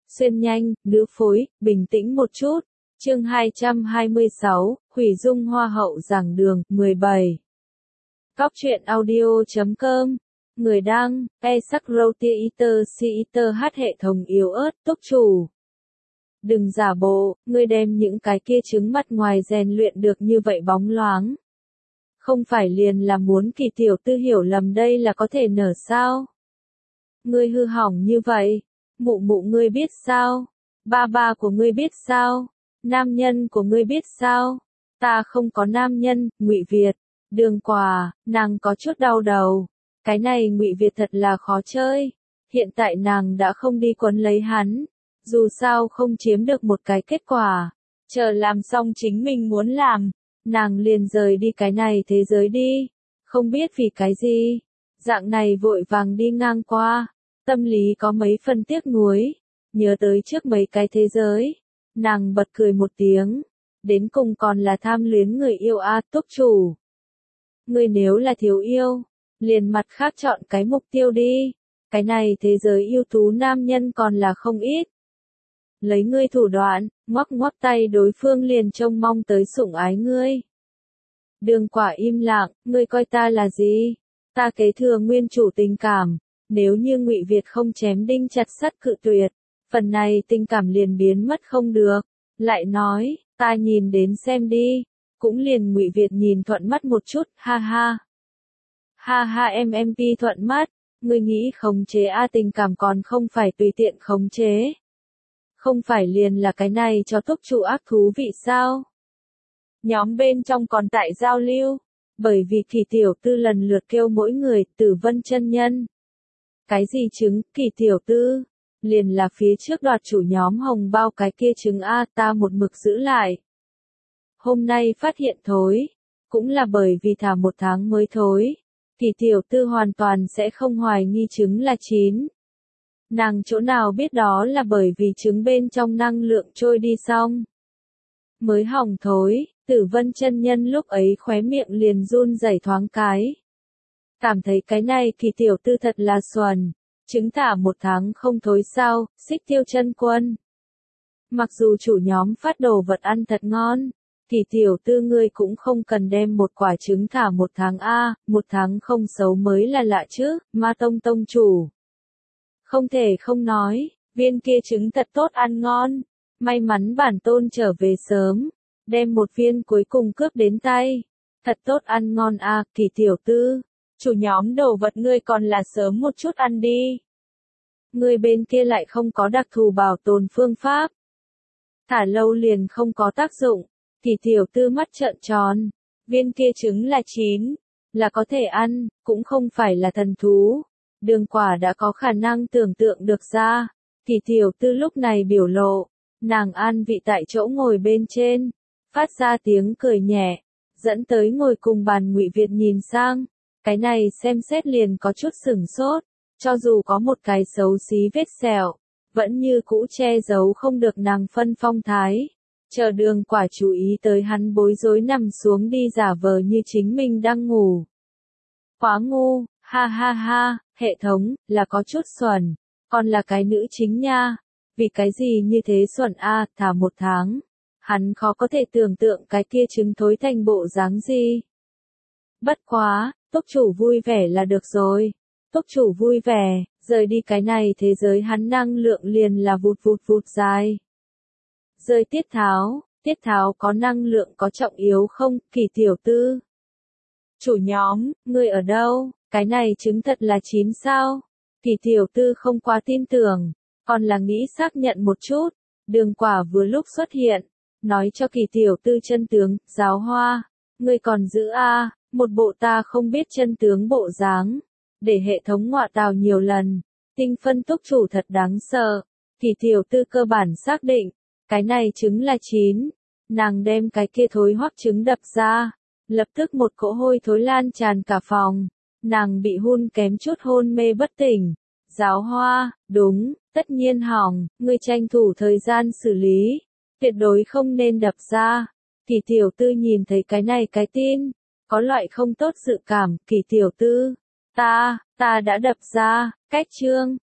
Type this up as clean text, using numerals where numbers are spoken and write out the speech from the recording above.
xuyên nhanh, nữ phối, bình tĩnh một chút. Chương 226, Hủy Dung Hoa hậu giảng đường, 17. Cóc truyện audio.com. Người đăng, Esacroteater hát hệ thống yếu ớt, túc chủ. Đừng giả bộ, ngươi đem những cái kia trứng mặt ngoài rèn luyện được như vậy bóng loáng. Không phải liền là muốn Kỳ tiểu tư hiểu lầm đây là có thể nở sao? Ngươi hư hỏng như vậy, mụ mụ ngươi biết sao? Ba của ngươi biết sao? Nam nhân của ngươi biết sao? Ta không có nam nhân, Ngụy Việt. Đường Quả, nàng có chút đau đầu. Cái này Ngụy Việt thật là khó chơi. Hiện tại nàng đã không đi quấn lấy hắn. Dù sao không chiếm được một cái kết quả. Chờ làm xong chính mình muốn làm. Nàng liền rời đi cái này thế giới đi. Không biết vì cái gì. Dạng này vội vàng đi ngang qua. Tâm lý có mấy phần tiếc nuối. Nhớ tới trước mấy cái thế giới. Nàng bật cười một tiếng. Đến cùng còn là tham luyến người yêu túc chủ. Ngươi nếu là thiếu yêu. Liền mặt khác chọn cái mục tiêu đi. Cái này thế giới yêu tú nam nhân còn là không ít. Lấy ngươi thủ đoạn, ngoắc tay đối phương liền trông mong tới sủng ái ngươi. Đường Quả im lặng, ngươi coi ta là gì? Ta kế thừa nguyên chủ tình cảm. Nếu như Ngụy Việt không chém đinh chặt sắt cự tuyệt, phần này tình cảm liền biến mất không được. Lại nói, ta nhìn đến xem đi. Cũng liền Ngụy Việt nhìn thuận mắt một chút, ha ha. Ha ha em thuận mắt, ngươi nghĩ khống chế tình cảm còn không phải tùy tiện khống chế. Không phải liền là cái này cho túc chủ ác thú vị sao? Nhóm bên trong còn tại giao lưu, bởi vì Kỳ tiểu tư lần lượt kêu mỗi người Tử Vân chân nhân. Cái gì trứng, Kỳ tiểu tư? Liền là phía trước đoạt chủ nhóm hồng bao cái kia trứng ta một mực giữ lại. Hôm nay phát hiện thối, cũng là bởi vì thả một tháng mới thối. Kỳ tiểu tư hoàn toàn sẽ không hoài nghi trứng là chín. Nàng chỗ nào biết đó là bởi vì trứng bên trong năng lượng trôi đi xong. Mới hỏng thối, Tử Vân chân nhân lúc ấy khóe miệng liền run rẩy thoáng cái. Cảm thấy cái này Kỳ tiểu tư thật là xuẩn. Trứng thả một tháng không thối sao, Xích Tiêu chân quân. Mặc dù chủ nhóm phát đồ vật ăn thật ngon. Kỳ tiểu tư ngươi cũng không cần đem một quả trứng thả một tháng một tháng không xấu mới là lạ chứ, Ma Tông tông chủ. Không thể không nói, viên kia trứng thật tốt ăn ngon. May mắn bản tôn trở về sớm, đem một viên cuối cùng cướp đến tay. Thật tốt ăn ngon Kỳ tiểu tư. Chủ nhóm đồ vật ngươi còn là sớm một chút ăn đi. Ngươi bên kia lại không có đặc thù bảo tồn phương pháp. Thả lâu liền không có tác dụng. Kỳ tiểu tư mắt trợn tròn. Viên kia trứng là chín, là có thể ăn, cũng không phải là thần thú. Đường Quả đã có khả năng tưởng tượng được ra. Kỳ tiểu tư lúc này biểu lộ. Nàng an vị tại chỗ ngồi bên trên. Phát ra tiếng cười nhẹ. Dẫn tới ngồi cùng bàn Ngụy Việt nhìn sang. Cái này xem xét liền có chút sửng sốt. Cho dù có một cái xấu xí vết sẹo. Vẫn như cũ che giấu không được nàng phân phong thái. Chờ Đường Quả chú ý tới hắn bối rối nằm xuống đi giả vờ như chính mình đang ngủ. Quá ngu, ha ha ha, hệ thống, là có chút xuẩn. Còn là cái nữ chính nha. Vì cái gì như thế xuẩn thả một tháng. Hắn khó có thể tưởng tượng cái kia trứng thối thành bộ dáng gì. Bất quá, túc chủ vui vẻ là được rồi. Túc chủ vui vẻ, rời đi cái này thế giới hắn năng lượng liền là vụt dài. Rơi tiết tháo có năng lượng có trọng yếu không, Kỳ tiểu tư? Chủ nhóm, ngươi ở đâu? Cái này trứng thật là chín sao? Kỳ tiểu tư không quá tin tưởng, còn là nghĩ xác nhận một chút. Đường Quả vừa lúc xuất hiện, nói cho Kỳ tiểu tư chân tướng, giáo hoa, ngươi còn giữ một bộ ta không biết chân tướng bộ dáng. Để hệ thống ngọa tào nhiều lần, tinh phân túc chủ thật đáng sợ. Kỳ tiểu tư cơ bản xác định, cái này trứng là chín. Nàng đem cái kia thối hoắc trứng đập ra, lập tức một cỗ hôi thối lan tràn cả phòng. Nàng bị hun kém chút hôn mê bất tỉnh. Giáo hoa, đúng, tất nhiên hỏng, ngươi tranh thủ thời gian xử lý. Tuyệt đối không nên đập ra. Kỳ tiểu tư nhìn thấy cái này cái tin. Có loại không tốt dự cảm, Kỳ tiểu tư. Ta đã đập ra, cách chương.